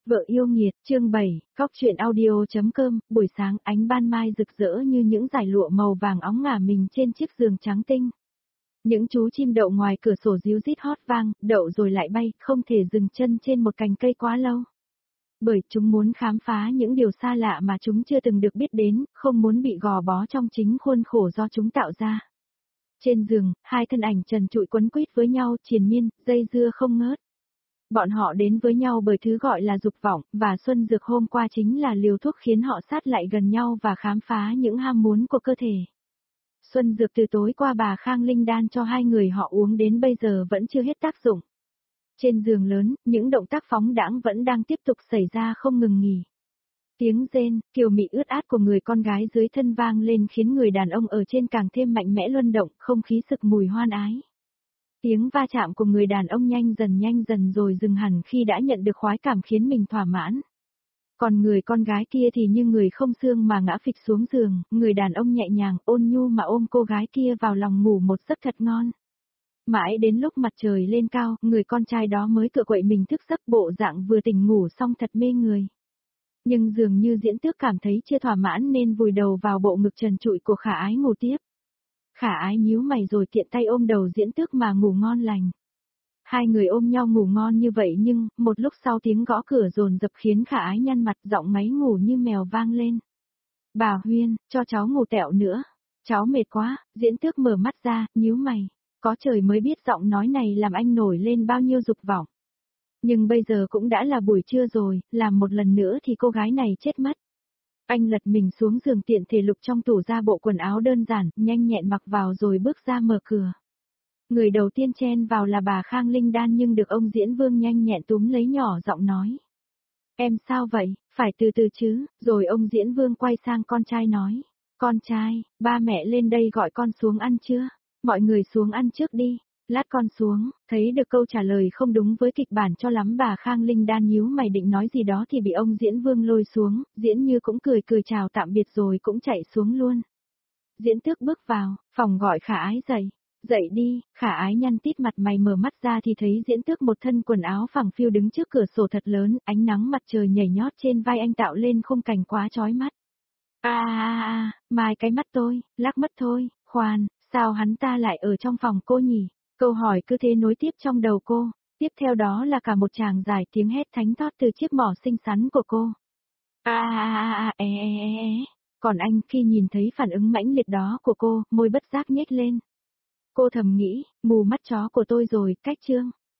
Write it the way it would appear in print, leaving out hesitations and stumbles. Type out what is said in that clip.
Vợ yêu nghiệt, chương 7, Cóc truyện audio.com, buổi sáng ánh ban mai rực rỡ như những dải lụa màu vàng óng ngả mình trên chiếc giường trắng tinh. Những chú chim đậu ngoài cửa sổ ríu rít hót vang, đậu rồi lại bay, không thể dừng chân trên một cành cây quá lâu. Bởi chúng muốn khám phá những điều xa lạ mà chúng chưa từng được biết đến, không muốn bị gò bó trong chính khuôn khổ do chúng tạo ra. Trên giường, hai thân ảnh trần trụi quấn quýt với nhau, triền miên, dây dưa không ngớt. Bọn họ đến với nhau bởi thứ gọi là dục vọng, và Xuân Dược hôm qua chính là liều thuốc khiến họ sát lại gần nhau và khám phá những ham muốn của cơ thể. Xuân Dược từ tối qua bà Khang Linh đan cho hai người họ uống đến bây giờ vẫn chưa hết tác dụng. Trên giường lớn, những động tác phóng đãng vẫn đang tiếp tục xảy ra không ngừng nghỉ. Tiếng rên, kiều mị ướt át của người con gái dưới thân vang lên khiến người đàn ông ở trên càng thêm mạnh mẽ luân động, không khí sực mùi hoan ái. Tiếng va chạm của người đàn ông nhanh dần rồi dừng hẳn khi đã nhận được khoái cảm khiến mình thỏa mãn. Còn người con gái kia thì như người không xương mà ngã phịch xuống giường, người đàn ông nhẹ nhàng ôn nhu mà ôm cô gái kia vào lòng ngủ một giấc thật ngon. Mãi đến lúc mặt trời lên cao, người con trai đó mới tựa quậy mình thức giấc, bộ dạng vừa tỉnh ngủ xong thật mê người. Nhưng dường như Diễn Tước cảm thấy chưa thỏa mãn nên vùi đầu vào bộ ngực trần trụi của Khả Ái ngủ tiếp. Khả Ái nhíu mày rồi tiện tay ôm đầu Diễn Tước mà ngủ ngon lành. Hai người ôm nhau ngủ ngon như vậy nhưng, một lúc sau tiếng gõ cửa dồn dập khiến Khả Ái nhăn mặt, giọng ngáy ngủ như mèo vang lên. Bà Huyên, cho cháu ngủ tẹo nữa. Cháu mệt quá. Diễn Tước mở mắt ra, nhíu mày. Có trời mới biết giọng nói này làm anh nổi lên bao nhiêu dục vọng. Nhưng bây giờ cũng đã là buổi trưa rồi, làm một lần nữa thì cô gái này chết mất. Anh lật mình xuống giường tiện thể lục trong tủ ra bộ quần áo đơn giản, nhanh nhẹn mặc vào rồi bước ra mở cửa. Người đầu tiên chen vào là bà Khang Linh đan nhưng được ông Diễn Vương nhanh nhẹn túm lấy nhỏ giọng nói. Em sao vậy, phải từ từ chứ, rồi ông Diễn Vương quay sang con trai nói. Con trai, ba mẹ lên đây gọi con xuống ăn chưa? Mọi người xuống ăn trước đi. Lát con xuống, thấy được câu trả lời không đúng với kịch bản cho lắm bà Khang Linh đan nhíu mày định nói gì đó thì bị ông Diễn Vương lôi xuống, Diễn Như cũng cười chào tạm biệt rồi cũng chạy xuống luôn. Diễn Tước bước vào, phòng gọi Khả Ái dậy. Dậy đi, Khả Ái nhăn tít mặt mày mở mắt ra thì thấy Diễn Tước một thân quần áo phẳng phiu đứng trước cửa sổ thật lớn, ánh nắng mặt trời nhảy nhót trên vai anh tạo lên khung cảnh quá chói mắt. Mai cái mắt tôi, lắc mất thôi, khoan, sao hắn ta lại ở trong phòng cô nhỉ? Câu hỏi cứ thế nối tiếp trong đầu cô, tiếp theo đó là cả một tràng dài tiếng hét thánh thót từ chiếc mỏ xinh xắn của cô. Còn anh khi nhìn thấy phản ứng mãnh liệt đó của cô, môi bất giác nhếch lên. Cô thầm nghĩ, mù mắt chó của tôi rồi, cách chương.